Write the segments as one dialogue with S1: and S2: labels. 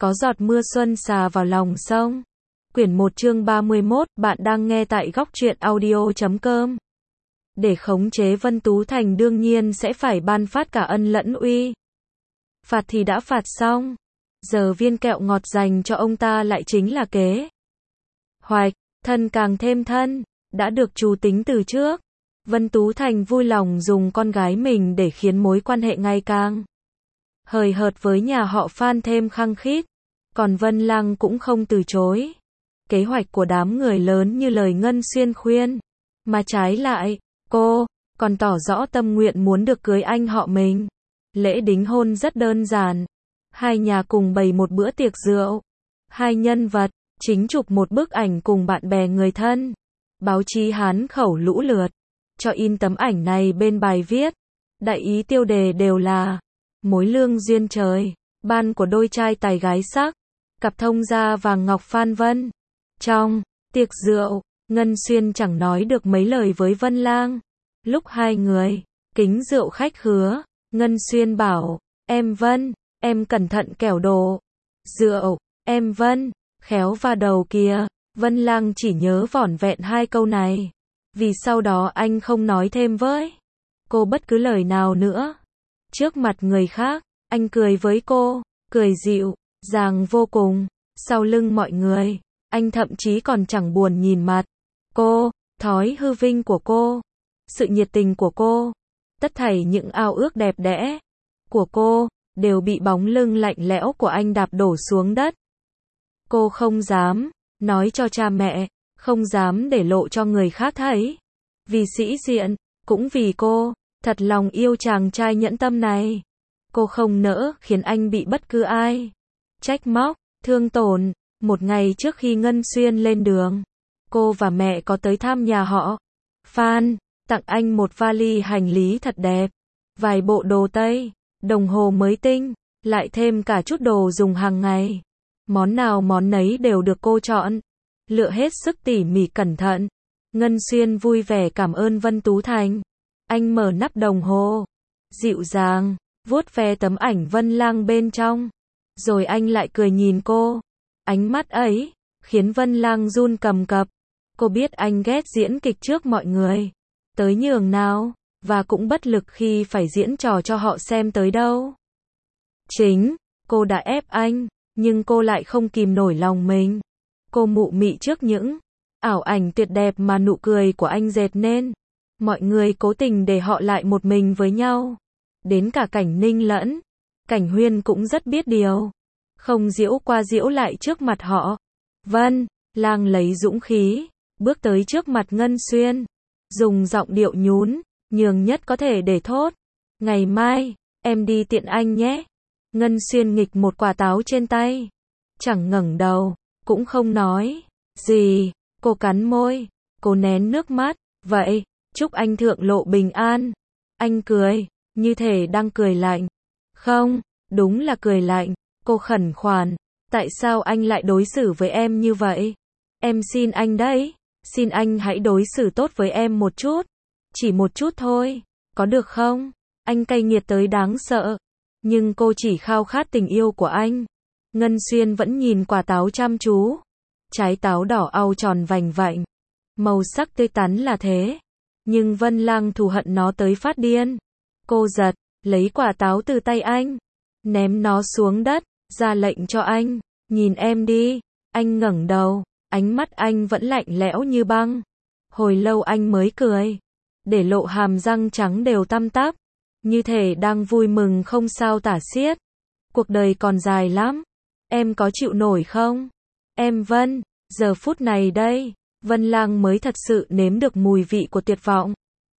S1: Có giọt mưa xuân xà vào lòng sông. Quyển 1 chương 31, bạn đang nghe tại góc truyện audio.com. Để khống chế Vân Tú Thành đương nhiên sẽ phải ban phát cả ân lẫn uy. Phạt thì đã phạt xong. Giờ viên kẹo ngọt dành cho ông ta lại chính là kế hoạch, thân càng thêm thân, đã được chú tính từ trước. Vân Tú Thành vui lòng dùng con gái mình để khiến mối quan hệ ngày càng hời hợt với nhà họ Phan thêm khăng khít. Còn Vân Lang cũng không từ chối kế hoạch của đám người lớn như lời Ngân Xuyên khuyên, mà trái lại, cô còn tỏ rõ tâm nguyện muốn được cưới anh họ mình. Lễ đính hôn rất đơn giản, hai nhà cùng bày một bữa tiệc rượu, hai nhân vật chính chụp một bức ảnh cùng bạn bè người thân, báo chí hán khẩu lũ lượt cho in tấm ảnh này bên bài viết. Đại ý tiêu đề đều là mối lương duyên trời ban của đôi trai tài gái sắc, cặp thông gia vàng ngọc Phan Vân. Trong tiệc rượu, Ngân Xuyên chẳng nói được mấy lời với Vân Lang. Lúc hai người kính rượu khách khứa, Ngân Xuyên bảo, em Vân, em cẩn thận kẻo đổ rượu, em Vân, khéo va đầu kìa. Vân Lang chỉ nhớ vỏn vẹn hai câu này, vì sau đó anh không nói thêm với cô bất cứ lời nào nữa. Trước mặt người khác, anh cười với cô, cười dịu dàng vô cùng. Sau lưng mọi người, anh thậm chí còn chẳng buồn nhìn mặt cô. Thói hư vinh của cô, sự nhiệt tình của cô, tất thảy những ao ước đẹp đẽ của cô, đều bị bóng lưng lạnh lẽo của anh đạp đổ xuống đất. Cô không dám nói cho cha mẹ, không dám để lộ cho người khác thấy. Vì sĩ diện, cũng vì cô thật lòng yêu chàng trai nhẫn tâm này. Cô không nỡ khiến anh bị bất cứ ai trách móc, thương tổn. Một ngày trước khi Ngân Xuyên lên đường, cô và mẹ có tới thăm nhà họ Phan, tặng anh một vali hành lý thật đẹp, vài bộ đồ Tây, đồng hồ mới tinh, lại thêm cả chút đồ dùng hàng ngày. Món nào món nấy đều được cô chọn, lựa hết sức tỉ mỉ cẩn thận. Ngân Xuyên vui vẻ cảm ơn Vân Tú Thành. Anh mở nắp đồng hồ, dịu dàng vuốt ve tấm ảnh Vân Lang bên trong, rồi anh lại cười nhìn cô. Ánh mắt ấy khiến Vân Lang run cầm cập. Cô biết anh ghét diễn kịch trước mọi người tới nhường nào, và cũng bất lực khi phải diễn trò cho họ xem tới đâu. Chính cô đã ép anh, nhưng cô lại không kìm nổi lòng mình. Cô mụ mị trước những ảo ảnh tuyệt đẹp mà nụ cười của anh dệt nên. Mọi người cố tình để họ lại một mình với nhau. Đến cả Cảnh Ninh lẫn Cảnh Huyên cũng rất biết điều, không giễu qua giễu lại trước mặt họ. Vân Lang lấy dũng khí bước tới trước mặt Ngân Xuyên, dùng giọng điệu nhún nhường nhất có thể để thốt, ngày mai em đi tiện anh nhé. Ngân Xuyên nghịch một quả táo trên tay, chẳng ngẩng đầu, cũng không nói gì. Cô cắn môi, cô nén nước mắt. Vậy, chúc anh thượng lộ bình an. Anh cười, như thể đang cười lạnh. Không, đúng là cười lạnh. Cô khẩn khoản, tại sao anh lại đối xử với em như vậy? Em xin anh đấy, xin anh hãy đối xử tốt với em một chút. Chỉ một chút thôi, có được không? Anh cay nghiệt tới đáng sợ. Nhưng cô chỉ khao khát tình yêu của anh. Ngân Xuyên vẫn nhìn quả táo chăm chú. Trái táo đỏ au tròn vành vạnh, màu sắc tươi tắn là thế. Nhưng Vân Lang thù hận nó tới phát điên. Cô giật lấy quả táo từ tay anh, ném nó xuống đất, ra lệnh cho anh, nhìn em đi. Anh ngẩng đầu, ánh mắt anh vẫn lạnh lẽo như băng. Hồi lâu anh mới cười, để lộ hàm răng trắng đều tăm tắp, như thể đang vui mừng không sao tả xiết. Cuộc đời còn dài lắm, em có chịu nổi không? Em Vân, giờ phút này đây, Vân Lang mới thật sự nếm được mùi vị của tuyệt vọng.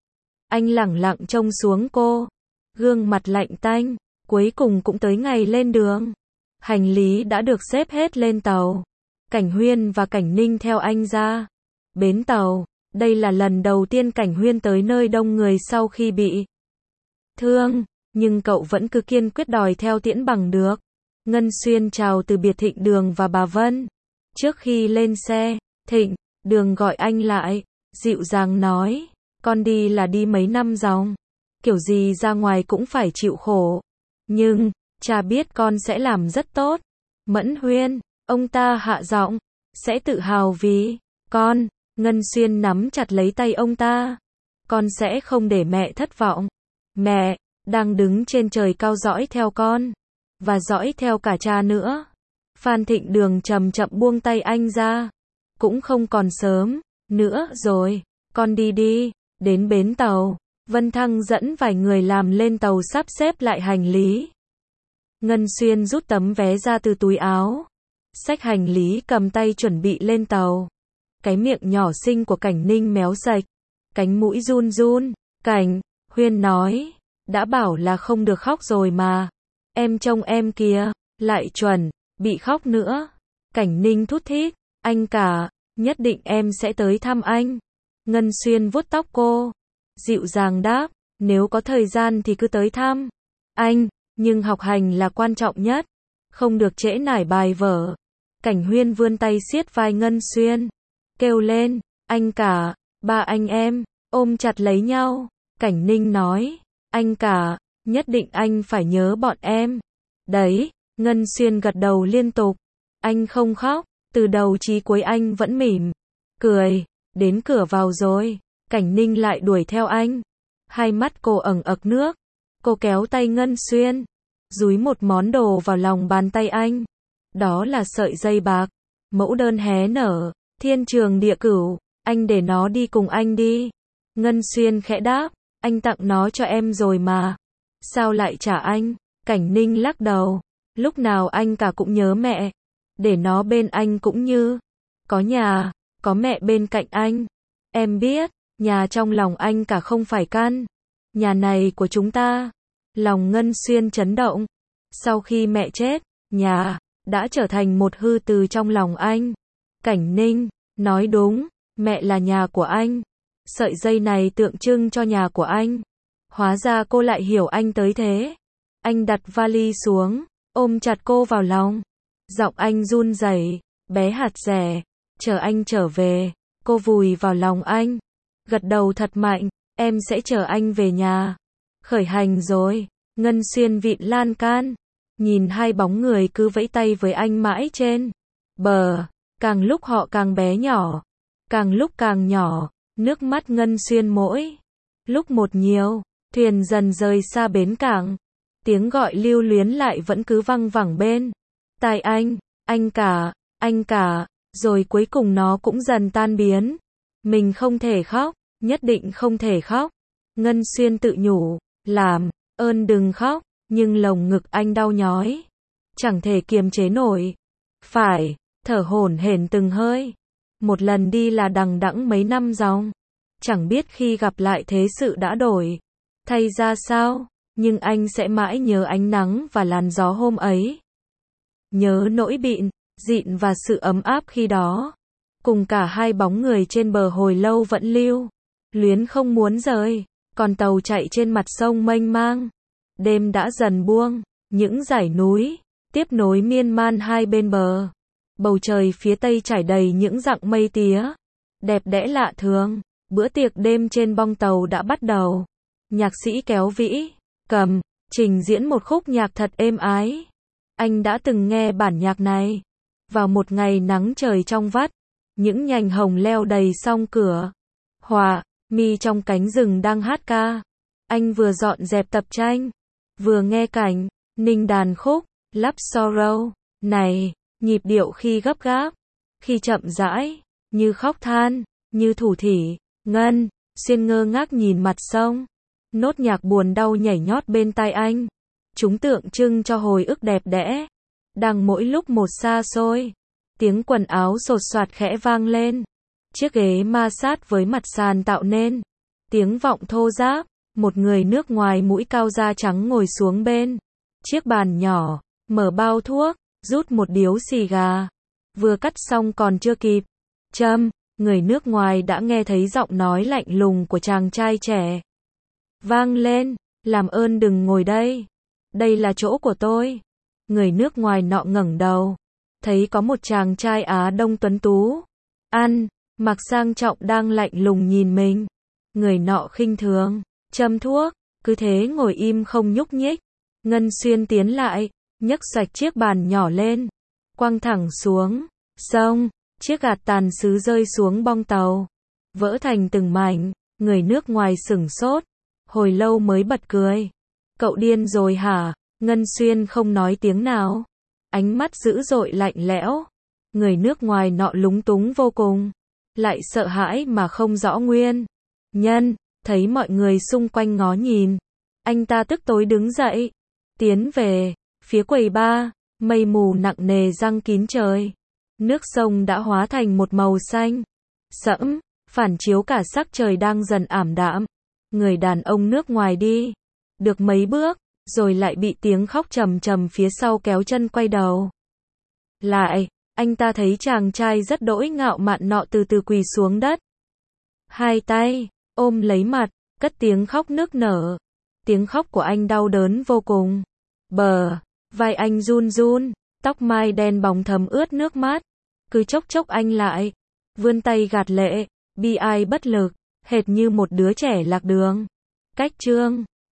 S1: Anh lẳng lặng trông xuống cô, gương mặt lạnh tanh. Cuối cùng cũng tới ngày lên đường. Hành lý đã được xếp hết lên tàu. Cảnh Huyên và Cảnh Ninh theo anh ra bến tàu. Đây là lần đầu tiên Cảnh Huyên tới nơi đông người sau khi bị thương, nhưng cậu vẫn cứ kiên quyết đòi theo tiễn bằng được. Ngân Xuyên chào từ biệt Thịnh Đường và bà Vân. Trước khi lên xe, Thịnh Đường gọi anh lại, dịu dàng nói, con đi là đi mấy năm dòng, kiểu gì ra ngoài cũng phải chịu khổ. Nhưng, cha biết con sẽ làm rất tốt. Mẫn Huyên, ông ta hạ giọng, sẽ tự hào vì con. Ngân Xuyên nắm chặt lấy tay ông ta. Con sẽ không để mẹ thất vọng. Mẹ đang đứng trên trời cao dõi theo con, và dõi theo cả cha nữa. Phan Thịnh Đường chậm chậm buông tay anh ra. Cũng không còn sớm nữa rồi, con đi đi. Đến bến tàu, Vân Thăng dẫn vài người làm lên tàu sắp xếp lại hành lý. Ngân Xuyên rút tấm vé ra từ túi áo, xách hành lý cầm tay chuẩn bị lên tàu. Cái miệng nhỏ xinh của Cảnh Ninh méo sạch, cánh mũi run run. Cảnh Huyên nói, đã bảo là không được khóc rồi mà. Em trông em kìa, lại chuẩn bị khóc nữa. Cảnh Ninh thút thít, anh cả, nhất định em sẽ tới thăm anh. Ngân Xuyên vuốt tóc cô, dịu dàng đáp, nếu có thời gian thì cứ tới thăm anh, nhưng học hành là quan trọng nhất, không được trễ nải bài vở. Cảnh Huyên vươn tay siết vai Ngân Xuyên, kêu lên, anh cả. Ba anh em ôm chặt lấy nhau. Cảnh Ninh nói, anh cả, nhất định anh phải nhớ bọn em. Đấy, Ngân Xuyên gật đầu liên tục. Anh không khóc, từ đầu chí cuối anh vẫn mỉm cười. Đến cửa vào rồi, Cảnh Ninh lại đuổi theo anh. Hai mắt cô ẩn ực nước. Cô kéo tay Ngân Xuyên, dúi một món đồ vào lòng bàn tay anh. Đó là sợi dây bạc, mẫu đơn hé nở, thiên trường địa cửu. Anh để nó đi cùng anh đi. Ngân Xuyên khẽ đáp, anh tặng nó cho em rồi mà. Sao lại trả anh? Cảnh Ninh lắc đầu. Lúc nào anh cả cũng nhớ mẹ. Để nó bên anh cũng như có nhà, có mẹ bên cạnh anh. Em biết, nhà trong lòng anh cả không phải căn nhà này của chúng ta. Lòng Ngân Xuyên chấn động. Sau khi mẹ chết, nhà đã trở thành một hư từ trong lòng anh. Cảnh Ninh nói đúng, mẹ là nhà của anh. Sợi dây này tượng trưng cho nhà của anh. Hóa ra cô lại hiểu anh tới thế. Anh đặt vali xuống, ôm chặt cô vào lòng. Giọng anh run rẩy, bé hạt rẻ, chờ anh trở về. Cô vùi vào lòng anh, gật đầu thật mạnh, em sẽ chở anh về nhà. Khởi hành rồi. Ngân Xuyên vịn lan can, nhìn hai bóng người cứ vẫy tay với anh mãi trên bờ. Càng lúc họ càng bé nhỏ, càng lúc càng nhỏ. Nước mắt Ngân Xuyên mỗi lúc một nhiều. Thuyền dần rời xa bến cảng. Tiếng gọi lưu luyến lại vẫn cứ văng vẳng bên tai anh cả. Rồi cuối cùng nó cũng dần tan biến. Mình không thể khóc, nhất định không thể khóc. Ngân Xuyên tự nhủ, làm ơn đừng khóc, nhưng lồng ngực anh đau nhói, chẳng thể kiềm chế nổi, phải thở hổn hển từng hơi. Một lần đi là đằng đẵng mấy năm dòng, chẳng biết khi gặp lại thế sự đã đổi thay ra sao, nhưng anh sẽ mãi nhớ ánh nắng và làn gió hôm ấy. Nhớ nỗi bịn dịn và sự ấm áp khi đó. Cùng cả hai bóng người trên bờ hồi lâu vẫn lưu luyến không muốn rời. Còn tàu chạy trên mặt sông mênh mang. Đêm đã dần buông, những dãy núi tiếp nối miên man hai bên bờ. Bầu trời phía tây trải đầy những dặng mây tía, đẹp đẽ lạ thường. Bữa tiệc đêm trên bong tàu đã bắt đầu. Nhạc sĩ kéo vĩ cầm, trình diễn một khúc nhạc thật êm ái. Anh đã từng nghe bản nhạc này. Vào một ngày nắng trời trong vắt, những nhành hồng leo đầy song cửa. Hòa mi trong cánh rừng đang hát ca. Anh vừa dọn dẹp tập tranh, vừa nghe Cảnh Ninh đàn khúc Love Sorrow này. Nhịp điệu khi gấp gáp, khi chậm rãi, như khóc than, như thủ thỉ. Ngân Xuyên ngơ ngác nhìn mặt sông. Nốt nhạc buồn đau nhảy nhót bên tai anh. Chúng tượng trưng cho hồi ức đẹp đẽ, đang mỗi lúc một xa xôi. Tiếng quần áo xột xoạt khẽ vang lên. Chiếc ghế ma sát với mặt sàn tạo nên tiếng vọng thô ráp. Một người nước ngoài mũi cao da trắng ngồi xuống bên chiếc bàn nhỏ, mở bao thuốc, rút một điếu xì gà. Vừa cắt xong còn chưa kịp châm, người nước ngoài đã nghe thấy giọng nói lạnh lùng của chàng trai trẻ vang lên, làm ơn đừng ngồi đây. Đây là chỗ của tôi. Người nước ngoài nọ ngẩng đầu, thấy có một chàng trai Á Đông tuấn tú, mặc sang trọng đang lạnh lùng nhìn mình. Người nọ khinh thường châm thuốc, cứ thế ngồi im không nhúc nhích. Ngân Xuyên tiến lại, nhấc sạch chiếc bàn nhỏ lên, quăng thẳng xuống sông, chiếc gạt tàn sứ rơi xuống bong tàu, vỡ thành từng mảnh, người nước ngoài sửng sốt, hồi lâu mới bật cười. Cậu điên rồi hả? Ngân Xuyên không nói tiếng nào, ánh mắt dữ dội lạnh lẽo. Người nước ngoài nọ lúng túng vô cùng, lại sợ hãi mà không rõ nguyên nhân, thấy mọi người xung quanh ngó nhìn. Anh ta tức tối đứng dậy, tiến về phía quầy bar, mây mù nặng nề giăng kín trời. Nước sông đã hóa thành một màu xanh sẫm, phản chiếu cả sắc trời đang dần ảm đạm. Người đàn ông nước ngoài đi được mấy bước, rồi lại bị tiếng khóc trầm trầm phía sau kéo chân quay đầu lại. Anh ta thấy chàng trai rất đỗi ngạo mạn nọ từ từ quỳ xuống đất, hai tay ôm lấy mặt, cất tiếng khóc nức nở. Tiếng khóc của anh đau đớn vô cùng. Bờ vai anh run run, tóc mai đen bóng thấm ướt nước mắt. Cứ chốc chốc anh lại vươn tay gạt lệ, bi ai bất lực, hệt như một đứa trẻ lạc đường. Cách chương